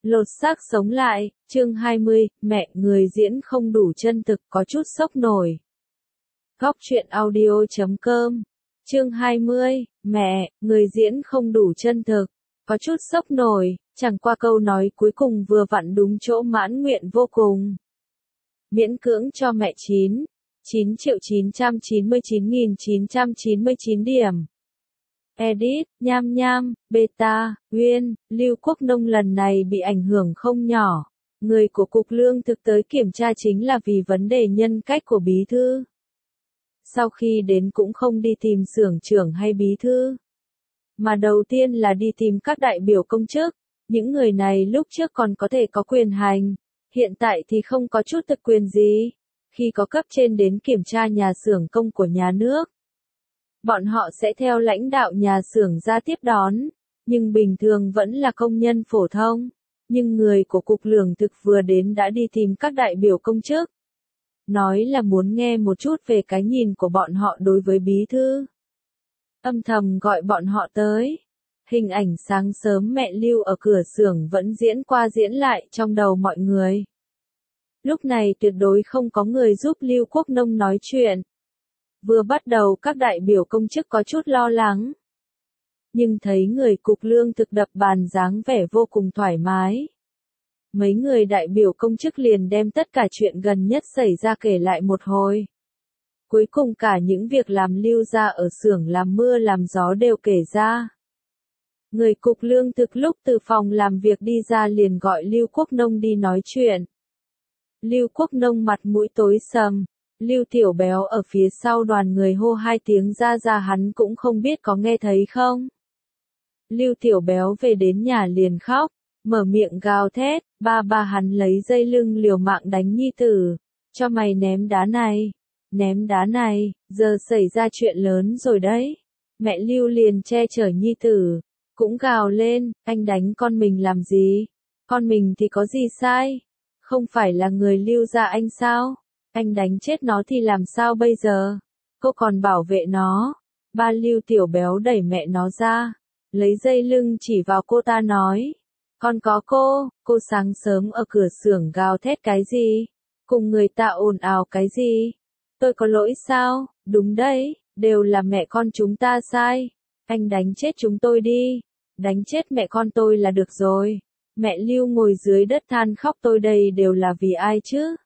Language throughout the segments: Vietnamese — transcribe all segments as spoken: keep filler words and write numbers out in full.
Lột xác sống lại, chương hai mươi, mẹ, người diễn không đủ chân thực, có chút sốc nổi. Góc truyện audio chấm com, chương hai mươi, mẹ, người diễn không đủ chân thực, có chút sốc nổi, chẳng qua câu nói cuối cùng vừa vặn đúng chỗ mãn nguyện vô cùng. Miễn cưỡng cho mẹ chín, chín triệu chín trăm chín mươi chín nghìn chín trăm chín mươi chín điểm. Edit, nham nham, beta, Uyên, Lưu Quốc Nông lần này bị ảnh hưởng không nhỏ. Người của Cục Lương thực tới kiểm tra chính là vì vấn đề nhân cách của bí thư. Sau khi đến cũng không đi tìm xưởng trưởng hay bí thư, mà đầu tiên là đi tìm các đại biểu công chức. Những người này lúc trước còn có thể có quyền hành, hiện tại thì không có chút thực quyền gì. Khi có cấp trên đến kiểm tra nhà xưởng công của nhà nước, bọn họ sẽ theo lãnh đạo nhà xưởng ra tiếp đón, nhưng bình thường vẫn là công nhân phổ thông. Nhưng người của Cục Lương thực vừa đến đã đi tìm các đại biểu công chức, nói là muốn nghe một chút về cái nhìn của bọn họ đối với bí thư. Âm thầm gọi bọn họ tới. Hình ảnh sáng sớm mẹ Lưu ở cửa xưởng vẫn diễn qua diễn lại trong đầu mọi người. Lúc này tuyệt đối không có người giúp Lưu Quốc Nông nói chuyện. Vừa bắt đầu các đại biểu công chức có chút lo lắng, nhưng thấy người Cục Lương thực đập bàn dáng vẻ vô cùng thoải mái. Mấy người đại biểu công chức liền đem tất cả chuyện gần nhất xảy ra kể lại một hồi. Cuối cùng cả những việc làm Lưu ra ở xưởng làm mưa làm gió đều kể ra. Người Cục Lương thực lúc từ phòng làm việc đi ra liền gọi Lưu Quốc Nông đi nói chuyện. Lưu Quốc Nông mặt mũi tối sầm. Lưu Tiểu Béo ở phía sau đoàn người hô hai tiếng ra ra hắn cũng không biết có nghe thấy không. Lưu Tiểu Béo về đến nhà liền khóc, mở miệng gào thét, ba ba hắn lấy dây lưng liều mạng đánh nhi tử, cho mày ném đá này, ném đá này, giờ xảy ra chuyện lớn rồi đấy. Mẹ Lưu liền che chở nhi tử, cũng gào lên, anh đánh con mình làm gì, con mình thì có gì sai, không phải là người Lưu gia anh sao? Anh đánh chết nó thì làm sao bây giờ? Cô còn bảo vệ nó. Ba Lưu Tiểu Béo đẩy mẹ nó ra, lấy dây lưng chỉ vào cô ta nói. Con có cô, cô sáng sớm ở cửa xưởng gào thét cái gì? Cùng người ta ồn ào cái gì? Tôi có lỗi sao? Đúng đấy, đều là mẹ con chúng ta sai. Anh đánh chết chúng tôi đi. Đánh chết mẹ con tôi là được rồi. Mẹ Lưu ngồi dưới đất than khóc, tôi đây đều là vì ai chứ?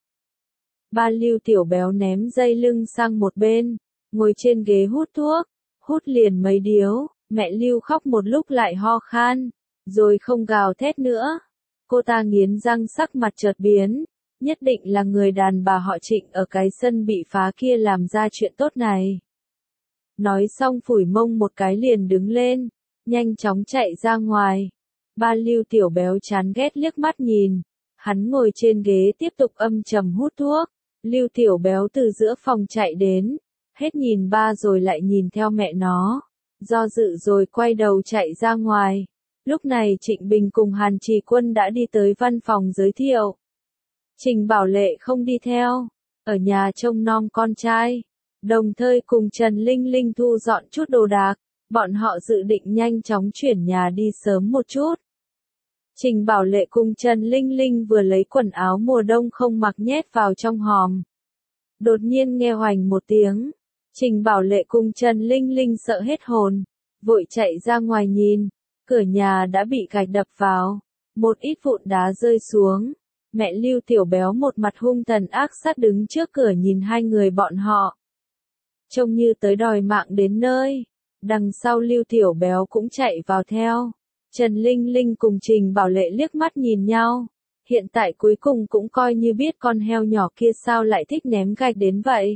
Ba Lưu Tiểu Béo ném dây lưng sang một bên, ngồi trên ghế hút thuốc, hút liền mấy điếu. Mẹ Lưu khóc một lúc lại ho khan, rồi không gào thét nữa. Cô ta nghiến răng, sắc mặt chợt biến, nhất định là người đàn bà họ Trịnh ở cái sân bị phá kia làm ra chuyện tốt này. Nói xong phủi mông một cái liền đứng lên, nhanh chóng chạy ra ngoài. Ba Lưu Tiểu Béo chán ghét liếc mắt nhìn, hắn ngồi trên ghế tiếp tục âm trầm hút thuốc. Lưu Tiểu Béo từ giữa phòng chạy đến, hết nhìn ba rồi lại nhìn theo mẹ nó, do dự rồi quay đầu chạy ra ngoài. Lúc này Trịnh Bình cùng Hàn Trì Quân đã đi tới văn phòng giới thiệu. Trình Bảo Lệ không đi theo, ở nhà trông nom con trai, đồng thời cùng Trần Linh Linh thu dọn chút đồ đạc, bọn họ dự định nhanh chóng chuyển nhà đi sớm một chút. Trình Bảo Lệ cùng Trần Linh Linh vừa lấy quần áo mùa đông không mặc nhét vào trong hòm. Đột nhiên nghe hoành một tiếng. Trình Bảo Lệ cùng Trần Linh Linh sợ hết hồn, vội chạy ra ngoài nhìn. Cửa nhà đã bị gạch đập vào, một ít vụn đá rơi xuống. Mẹ Lưu Tiểu Béo một mặt hung tàn ác sát đứng trước cửa nhìn hai người bọn họ, trông như tới đòi mạng đến nơi. Đằng sau Lưu Tiểu Béo cũng chạy vào theo. Trần Linh Linh cùng Trình Bảo Lệ liếc mắt nhìn nhau. Hiện tại cuối cùng cũng coi như biết con heo nhỏ kia sao lại thích ném gạch đến vậy.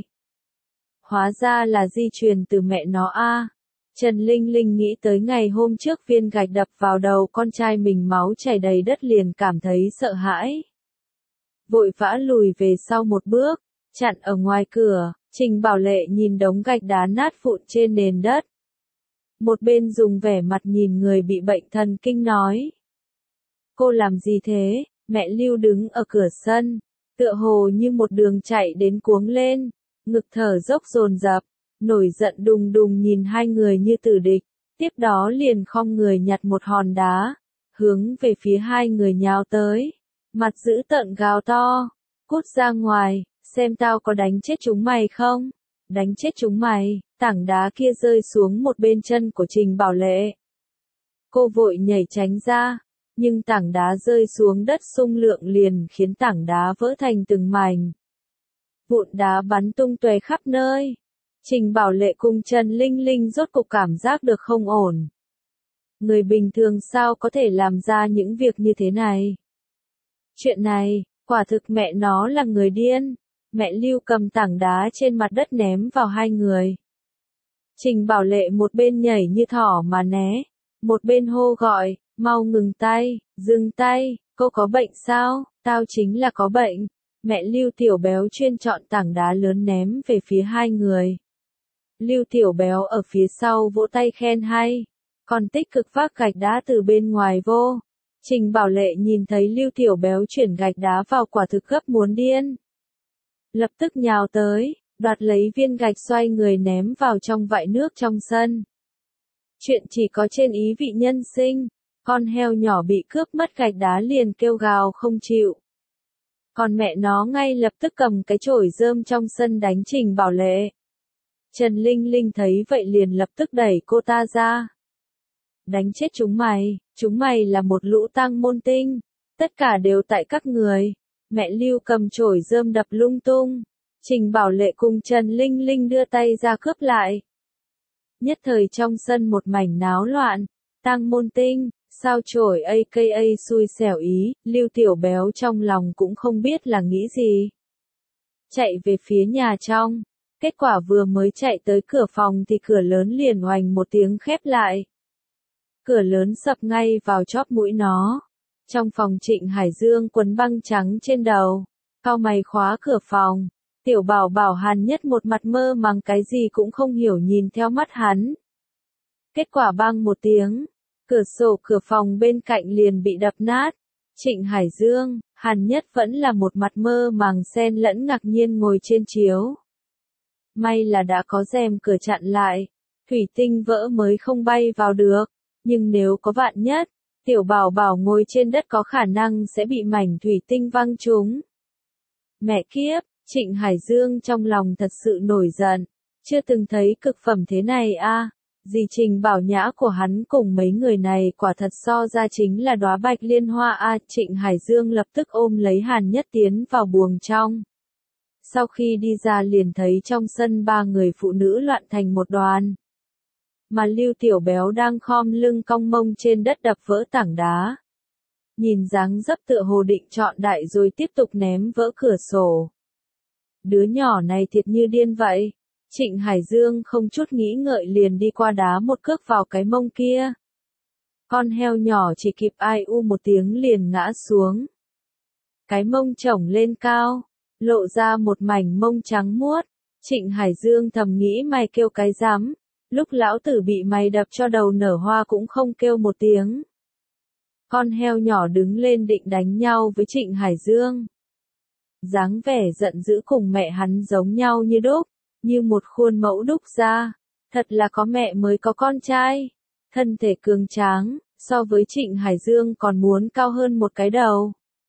Hóa ra là di truyền từ mẹ nó a. À. Trần Linh Linh nghĩ tới ngày hôm trước viên gạch đập vào đầu con trai mình máu chảy đầy đất liền cảm thấy sợ hãi. Vội vã lùi về sau một bước, chặn ở ngoài cửa. Trình Bảo Lệ nhìn đống gạch đá nát vụn trên nền đất. Một bên dùng vẻ mặt nhìn người bị bệnh thần kinh nói. Cô làm gì thế? Mẹ Lưu đứng ở cửa sân, tựa hồ như một đường chạy đến cuống lên, ngực thở dốc dồn dập, nổi giận đùng đùng nhìn hai người như tử địch, tiếp đó liền khom người nhặt một hòn đá, hướng về phía hai người nhào tới, mặt dữ tợn gào to, cút ra ngoài, xem tao có đánh chết chúng mày không, đánh chết chúng mày, tảng đá kia rơi xuống một bên chân của Trình Bảo Lệ. Cô vội nhảy tránh ra, nhưng tảng đá rơi xuống đất xung lượng liền khiến tảng đá vỡ thành từng mảnh. Vụn đá bắn tung tóe khắp nơi. Trình Bảo Lệ cùng Trần Linh Linh rốt cục cảm giác được không ổn. Người bình thường sao có thể làm ra những việc như thế này? Chuyện này, quả thực mẹ nó là người điên. Mẹ Lưu cầm tảng đá trên mặt đất ném vào hai người. Trình Bảo Lệ một bên nhảy như thỏ mà né, một bên hô gọi, mau ngừng tay, dừng tay, cô có bệnh sao? Tao chính là có bệnh. Mẹ Lưu Tiểu Béo chuyên chọn tảng đá lớn ném về phía hai người. Lưu Tiểu Béo ở phía sau vỗ tay khen hay, còn tích cực vác gạch đá từ bên ngoài vô. Trình Bảo Lệ nhìn thấy Lưu Tiểu Béo chuyển gạch đá vào quả thực gấp muốn điên. Lập tức nhào tới, đoạt lấy viên gạch xoay người ném vào trong vại nước trong sân. Chuyện chỉ có trên ý vị nhân sinh, con heo nhỏ bị cướp mất gạch đá liền kêu gào không chịu. Còn mẹ nó ngay lập tức cầm cái chổi rơm trong sân đánh Trình Bảo Lệ. Trần Linh Linh thấy vậy liền lập tức đẩy cô ta ra. Đánh chết chúng mày, chúng mày là một lũ tang môn tinh, tất cả đều tại các người. Mẹ Lưu cầm chổi rơm đập lung tung, Trình Bảo Lệ cùng Trần Linh Linh đưa tay ra cướp lại. Nhất thời trong sân một mảnh náo loạn, tang môn tinh, sao chổi a ca a xui xẻo ý, Lưu Tiểu Béo trong lòng cũng không biết là nghĩ gì. Chạy về phía nhà trong, kết quả vừa mới chạy tới cửa phòng thì cửa lớn liền oành một tiếng khép lại. Cửa lớn sập ngay vào chóp mũi nó. Trong phòng Trịnh Hải Dương quấn băng trắng trên đầu, cau mày khóa cửa phòng. Tiểu Bảo Bảo Hàn Nhất một mặt mơ màng cái gì cũng không hiểu nhìn theo mắt hắn. Kết quả bang một tiếng, cửa sổ cửa phòng bên cạnh liền bị đập nát. Trịnh Hải Dương, Hàn Nhất vẫn là một mặt mơ màng xen lẫn ngạc nhiên ngồi trên chiếu. May là đã có rèm cửa chặn lại, thủy tinh vỡ mới không bay vào được, nhưng nếu có vạn nhất, Tiểu Bảo Bảo ngồi trên đất có khả năng sẽ bị mảnh thủy tinh văng trúng. Mẹ kiếp, Trịnh Hải Dương trong lòng thật sự nổi giận, chưa từng thấy cực phẩm thế này a. À. Dì Trình Bảo Nhã của hắn cùng mấy người này quả thật so ra chính là đóa bạch liên hoa a. À. Trịnh Hải Dương lập tức ôm lấy Hàn Nhất tiến vào buồng trong. Sau khi đi ra liền thấy trong sân ba người phụ nữ loạn thành một đoàn. Mà Lưu Tiểu Béo đang khom lưng cong mông trên đất đập vỡ tảng đá. Nhìn dáng dấp tựa hồ định chọn đại rồi tiếp tục ném vỡ cửa sổ. Đứa nhỏ này thiệt như điên vậy. Trịnh Hải Dương không chút nghĩ ngợi liền đi qua đá một cước vào cái mông kia. Con heo nhỏ chỉ kịp ai u một tiếng liền ngã xuống. Cái mông chổng lên cao, lộ ra một mảnh mông trắng muốt. Trịnh Hải Dương thầm nghĩ mày kêu cái rắm, lúc lão tử bị mày đập cho đầu nở hoa cũng không kêu một tiếng. Con heo nhỏ đứng lên định đánh nhau với Trịnh Hải Dương. Dáng vẻ giận dữ cùng mẹ hắn giống nhau như đúc, như một khuôn mẫu đúc ra. Thật là có mẹ mới có con trai. Thân thể cường tráng, so với Trịnh Hải Dương còn muốn cao hơn một cái đầu.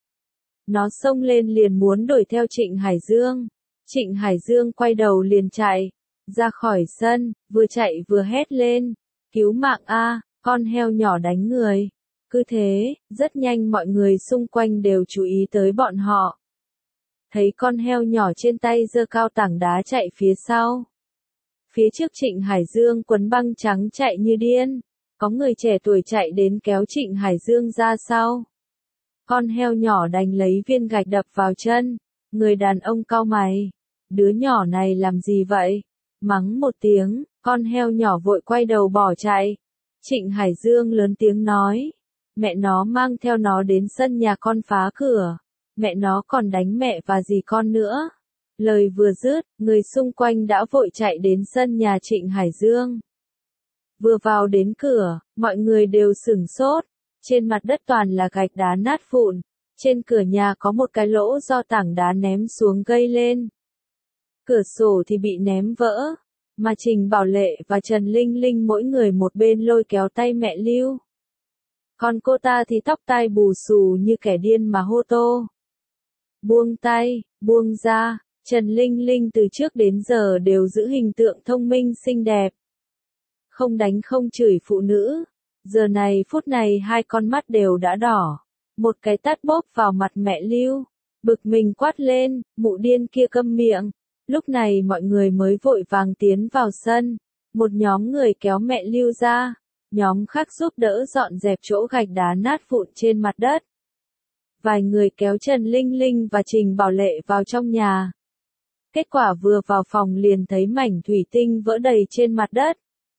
Nó xông lên liền muốn đuổi theo Trịnh Hải Dương. Trịnh Hải Dương quay đầu liền chạy, ra khỏi sân, vừa chạy vừa hét lên. Cứu mạng a, con heo nhỏ đánh người. Cứ thế, rất nhanh mọi người xung quanh đều chú ý tới bọn họ. Thấy con heo nhỏ trên tay giơ cao tảng đá chạy phía sau. Phía trước Trịnh Hải Dương quấn băng trắng chạy như điên. Có người trẻ tuổi chạy đến kéo Trịnh Hải Dương ra sau. Con heo nhỏ đành lấy viên gạch đập vào chân. Người đàn ông cau mày. Đứa nhỏ này làm gì vậy? Mắng một tiếng, con heo nhỏ vội quay đầu bỏ chạy. Trịnh Hải Dương lớn tiếng nói. Mẹ nó mang theo nó đến sân nhà con phá cửa. Mẹ nó còn đánh mẹ và dì con nữa. Lời vừa dứt, người xung quanh đã vội chạy đến sân nhà Trịnh Hải Dương. Vừa vào đến cửa, mọi người đều sửng sốt. Trên mặt đất toàn là gạch đá nát vụn. Trên cửa nhà có một cái lỗ do tảng đá ném xuống gây lên. Cửa sổ thì bị ném vỡ. Mà Trình Bảo Lệ và Trần Linh Linh mỗi người một bên lôi kéo tay mẹ Lưu. Còn cô ta thì tóc tai bù xù như kẻ điên mà hô to. Buông tay, buông ra, Trần Linh Linh từ trước đến giờ đều giữ hình tượng thông minh xinh đẹp. Không đánh không chửi phụ nữ. Giờ này phút này hai con mắt đều đã đỏ. Một cái tát bóp vào mặt mẹ Lưu. Bực mình quát lên, mụ điên kia câm miệng. Lúc này mọi người mới vội vàng tiến vào sân. Một nhóm người kéo mẹ Lưu ra. Nhóm khác giúp đỡ dọn dẹp chỗ gạch đá nát vụn trên mặt đất. Vài người kéo Trần Linh Linh và Trình Bảo Lệ vào trong nhà. Kết quả vừa vào phòng liền thấy mảnh thủy tinh vỡ đầy trên mặt đất.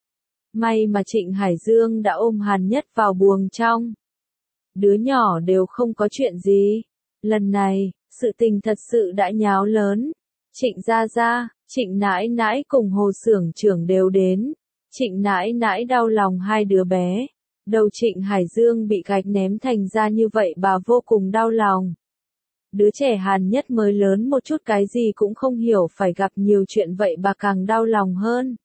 May mà Trịnh Hải Dương đã ôm Hàn Nhất vào buồng trong. Đứa nhỏ đều không có chuyện gì. Lần này, sự tình thật sự đã nháo lớn. Trịnh Gia Gia, Trịnh Nãi Nãi cùng Hồ Xưởng trưởng đều đến. Trịnh Nãi Nãi đau lòng hai đứa bé. Đầu Trịnh Hải Dương bị gạch ném thành ra như vậy bà vô cùng đau lòng. Đứa trẻ Hàn Nhất mới lớn một chút cái gì cũng không hiểu phải gặp nhiều chuyện vậy bà càng đau lòng hơn.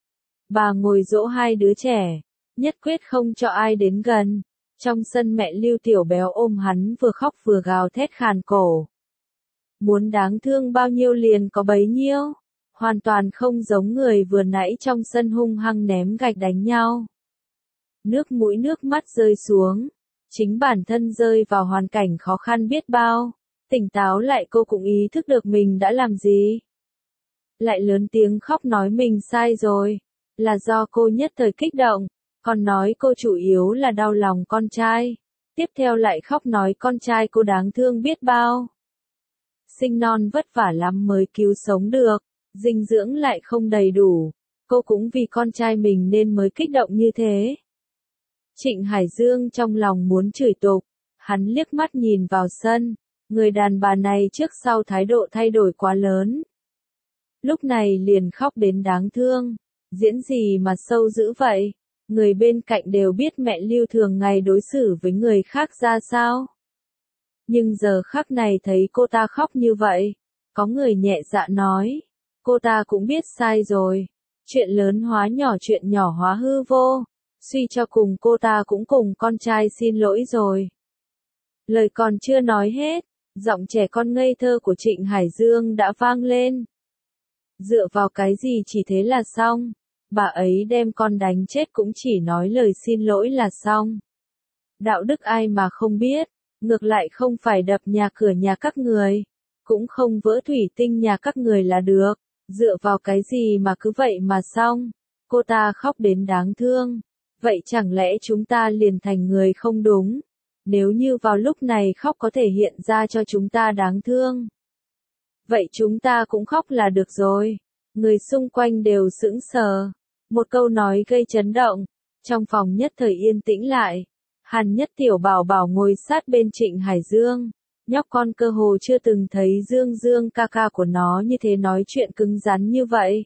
Bà ngồi dỗ hai đứa trẻ, nhất quyết không cho ai đến gần. Trong sân mẹ Lưu Tiểu Béo ôm hắn vừa khóc vừa gào thét khàn cổ. Muốn đáng thương bao nhiêu liền có bấy nhiêu. Hoàn toàn không giống người vừa nãy trong sân hung hăng ném gạch đánh nhau. Nước mũi nước mắt rơi xuống. Chính bản thân rơi vào hoàn cảnh khó khăn biết bao. Tỉnh táo lại cô cũng ý thức được mình đã làm gì. Lại lớn tiếng khóc nói mình sai rồi. Là do cô nhất thời kích động. Còn nói cô chủ yếu là đau lòng con trai. Tiếp theo lại khóc nói con trai cô đáng thương biết bao. Sinh non vất vả lắm mới cứu sống được. Dinh dưỡng lại không đầy đủ. Cô cũng vì con trai mình nên mới kích động như thế. Trịnh Hải Dương trong lòng muốn chửi tục. Hắn liếc mắt nhìn vào sân. Người đàn bà này trước sau thái độ thay đổi quá lớn. Lúc này liền khóc đến đáng thương. Diễn gì mà sâu dữ vậy? Người bên cạnh đều biết mẹ Lưu thường ngày đối xử với người khác ra sao. Nhưng giờ khắc này thấy cô ta khóc như vậy. Có người nhẹ dạ nói. Cô ta cũng biết sai rồi. Chuyện lớn hóa nhỏ chuyện nhỏ hóa hư vô. Suy cho cùng cô ta cũng cùng con trai xin lỗi rồi. Lời còn chưa nói hết. Giọng trẻ con ngây thơ của Trịnh Hải Dương đã vang lên. Dựa vào cái gì chỉ thế là xong. Bà ấy đem con đánh chết cũng chỉ nói lời xin lỗi là xong. Đạo đức ai mà không biết. Ngược lại không phải đập nhà cửa nhà các người. Cũng không vỡ thủy tinh nhà các người là được. Dựa vào cái gì mà cứ vậy mà xong. Cô ta khóc đến đáng thương. Vậy chẳng lẽ chúng ta liền thành người không đúng? Nếu như vào lúc này khóc có thể hiện ra cho chúng ta đáng thương. Vậy chúng ta cũng khóc là được rồi. Người xung quanh đều sững sờ. Một câu nói gây chấn động. Trong phòng nhất thời yên tĩnh lại. Hàn Nhất Tiểu Bảo Bảo ngồi sát bên Trịnh Hải Dương. Nhóc con cơ hồ chưa từng thấy Dương Dương ca ca của nó như thế nói chuyện cứng rắn như vậy.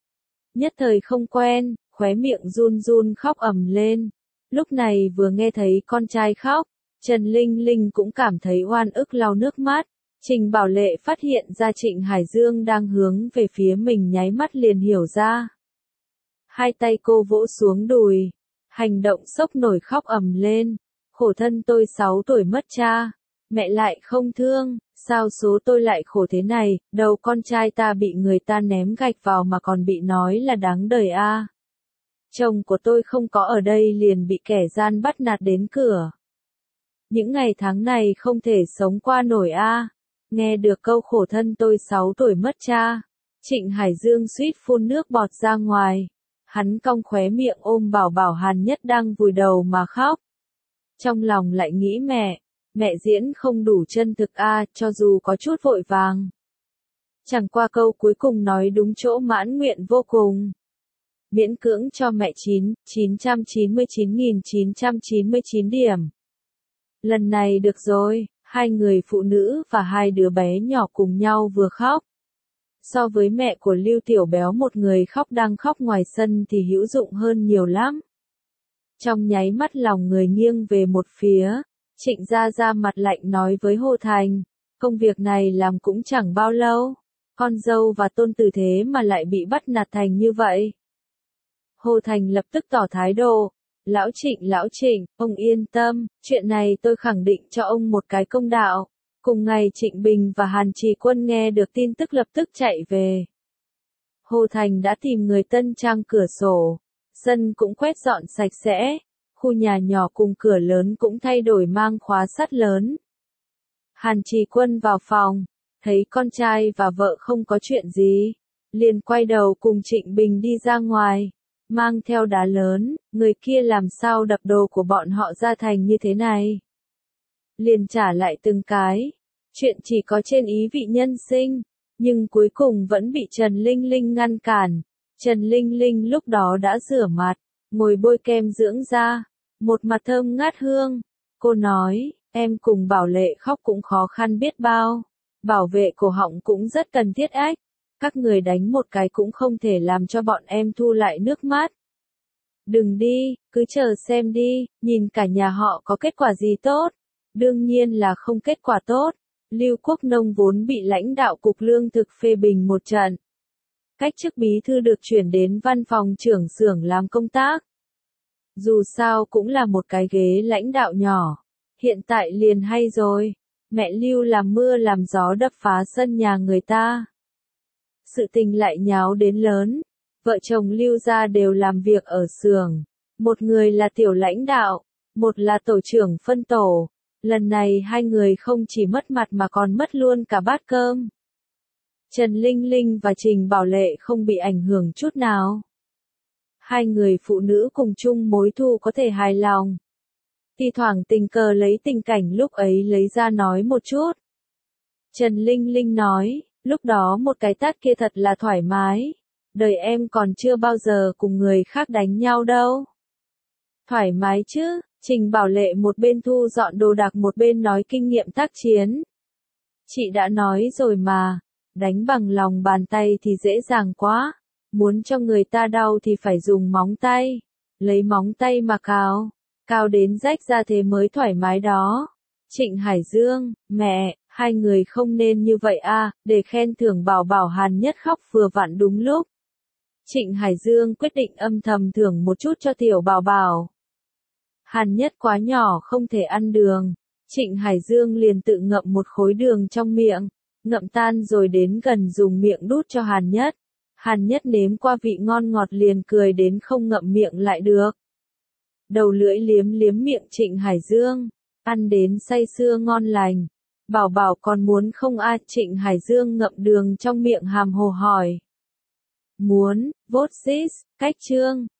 Nhất thời không quen, khóe miệng run run khóc ầm lên. Lúc này vừa nghe thấy con trai khóc, Trần Linh Linh cũng cảm thấy oan ức lau nước mắt. Trình Bảo Lệ phát hiện ra Trịnh Hải Dương đang hướng về phía mình nháy mắt liền hiểu ra. Hai tay cô vỗ xuống đùi, hành động sốc nổi khóc ầm lên. Khổ thân tôi sáu tuổi mất cha, mẹ lại không thương, sao số tôi lại khổ thế này, đầu con trai ta bị người ta ném gạch vào mà còn bị nói là đáng đời a. À. Chồng của tôi không có ở đây liền bị kẻ gian bắt nạt đến cửa. Những ngày tháng này không thể sống qua nổi a. À. Nghe được câu khổ thân tôi sáu tuổi mất cha, Trịnh Hải Dương suýt phun nước bọt ra ngoài. Hắn cong khóe miệng ôm Bảo Bảo Hàn Nhất đang vùi đầu mà khóc. Trong lòng lại nghĩ mẹ, mẹ diễn không đủ chân thực a, à, cho dù có chút vội vàng. Chẳng qua câu cuối cùng nói đúng chỗ mãn nguyện vô cùng. Miễn cưỡng cho mẹ chín, chín trăm chín mươi chín nghìn chín trăm chín mươi chín điểm. Lần này được rồi, hai người phụ nữ và hai đứa bé nhỏ cùng nhau vừa khóc. So với mẹ của Lưu Tiểu Béo một người khóc đang khóc ngoài sân thì hữu dụng hơn nhiều lắm. Trong nháy mắt lòng người nghiêng về một phía, Trịnh Gia Gia mặt lạnh nói với Hồ Thành, công việc này làm cũng chẳng bao lâu, con dâu và tôn tử thế mà lại bị bắt nạt thành như vậy. Hồ Thành lập tức tỏ thái độ, Lão Trịnh, lão Trịnh, ông yên tâm, chuyện này tôi khẳng định cho ông một cái công đạo. Cùng ngày Trịnh Bình và Hàn Trì Quân nghe được tin tức lập tức chạy về. Hồ Thành đã tìm người tân trang cửa sổ, sân cũng quét dọn sạch sẽ, khu nhà nhỏ cùng cửa lớn cũng thay đổi mang khóa sắt lớn. Hàn Trì Quân vào phòng, thấy con trai và vợ không có chuyện gì, liền quay đầu cùng Trịnh Bình đi ra ngoài, mang theo đá lớn, người kia làm sao đập đồ của bọn họ ra thành như thế này. Liền trả lại từng cái, chuyện chỉ có trên ý vị nhân sinh, nhưng cuối cùng vẫn bị Trần Linh Linh ngăn cản. Trần Linh Linh lúc đó đã rửa mặt, ngồi bôi kem dưỡng da, một mặt thơm ngát hương. Cô nói, em cùng Bảo Lệ khóc cũng khó khăn biết bao, bảo vệ cổ họng cũng rất cần thiết ách. Các người đánh một cái cũng không thể làm cho bọn em thu lại nước mắt. Đừng đi, cứ chờ xem đi, nhìn cả nhà họ có kết quả gì tốt. Đương nhiên là không kết quả tốt. Lưu Quốc Nông vốn bị lãnh đạo Cục Lương thực phê bình một trận. Cách chức bí thư được chuyển đến văn phòng trưởng xưởng làm công tác. Dù sao cũng là một cái ghế lãnh đạo nhỏ. Hiện tại liền hay rồi. Mẹ Lưu làm mưa làm gió đập phá sân nhà người ta. Sự tình lại nháo đến lớn. Vợ chồng Lưu gia đều làm việc ở xưởng. Một người là tiểu lãnh đạo, một là tổ trưởng phân tổ. Lần này hai người không chỉ mất mặt mà còn mất luôn cả bát cơm. Trần Linh Linh và Trình Bảo Lệ không bị ảnh hưởng chút nào. Hai người phụ nữ cùng chung mối thù có thể hài lòng. Thi thoảng tình cờ lấy tình cảnh lúc ấy lấy ra nói một chút. Trần Linh Linh nói, lúc đó một cái tát kia thật là thoải mái. Đời em còn chưa bao giờ cùng người khác đánh nhau đâu. Thoải mái chứ, Trình Bảo Lệ một bên thu dọn đồ đạc một bên nói kinh nghiệm tác chiến. Chị đã nói rồi mà, đánh bằng lòng bàn tay thì dễ dàng quá. Muốn cho người ta đau thì phải dùng móng tay. Lấy móng tay mà cào, cào đến rách ra thế mới thoải mái đó. Trịnh Hải Dương, mẹ, hai người không nên như vậy à, để khen thưởng Bảo Bảo Hàn Nhất khóc vừa vặn đúng lúc. Trịnh Hải Dương quyết định âm thầm thưởng một chút cho tiểu Bảo Bảo. Hàn Nhất quá nhỏ không thể ăn đường. Trịnh Hải Dương liền tự ngậm một khối đường trong miệng, ngậm tan rồi đến gần dùng miệng đút cho Hàn Nhất. Hàn Nhất nếm qua vị ngon ngọt liền cười đến không ngậm miệng lại được. Đầu lưỡi liếm liếm miệng Trịnh Hải Dương, ăn đến say sưa ngon lành. Bảo Bảo còn muốn không a? Trịnh Hải Dương ngậm đường trong miệng hàm hồ hỏi. Muốn, vốt xít, cách chương.